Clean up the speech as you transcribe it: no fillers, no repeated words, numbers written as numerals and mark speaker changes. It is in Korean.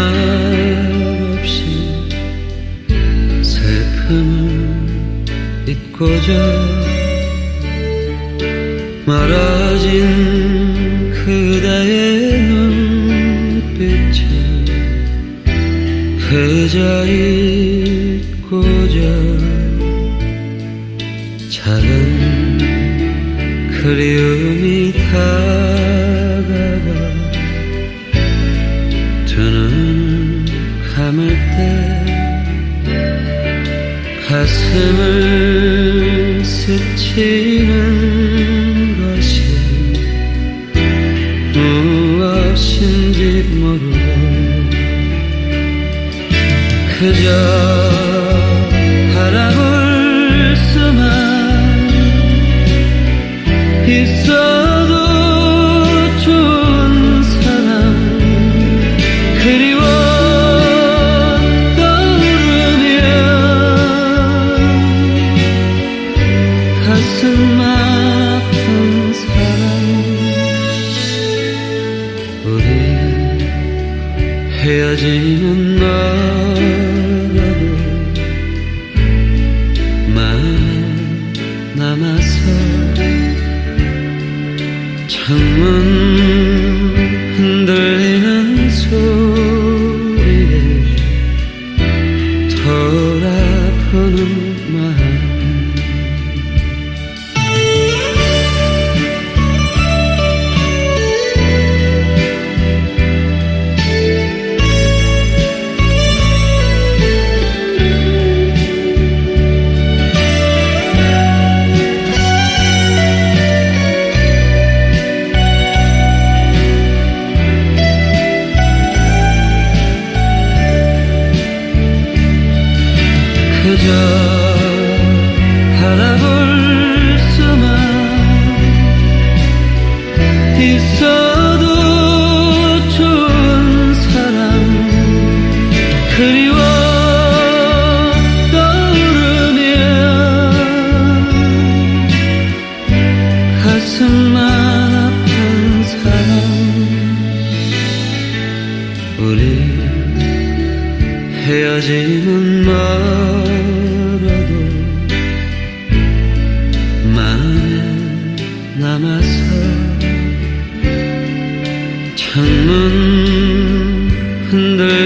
Speaker 1: 말없이 슬픔을 잊고자 멀어진 그대의 눈빛을 그저 잊고자 작은 그리움이 다가가 두 눈 감을 때 가슴을 스치는 것이 무엇인지 모르고 그저 바라볼 수만 있어도 좋은 사람 그리워 떠오르면 가슴 아픈 사람 우리 헤어지는 너라도 마음에 남아서 창문 흔들리는 소리에 돌아보는 마음 그저 바라볼 수만 있어도 좋은 사람 그리워 떠오르면 가슴만 아픈 사람 우리 헤어지는 너라도 마음에 남아서 창문 흔들